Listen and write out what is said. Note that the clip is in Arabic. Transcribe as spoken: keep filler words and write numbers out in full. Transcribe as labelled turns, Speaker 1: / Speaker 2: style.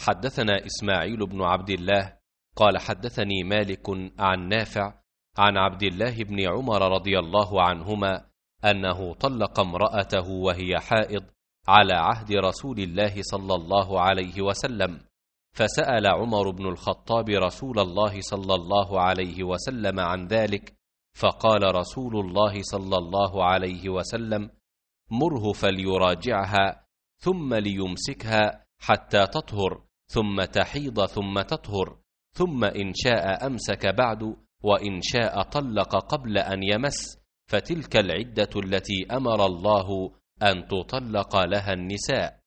Speaker 1: حدثنا إسماعيل بن عبد الله قال حدثني مالك عن نافع عن عبد الله بن عمر رضي الله عنهما أنه طلق امرأته وهي حائض على عهد رسول الله صلى الله عليه وسلم، فسأل عمر بن الخطاب رسول الله صلى الله عليه وسلم عن ذلك، فقال رسول الله صلى الله عليه وسلم: مره فليراجعها ثم ليمسكها حتى تطهر ثم تحيض ثم تطهر، ثم إن شاء أمسك بعد وإن شاء طلق قبل أن يمس، فتلك العدة التي أمر الله أن تطلق لها النساء.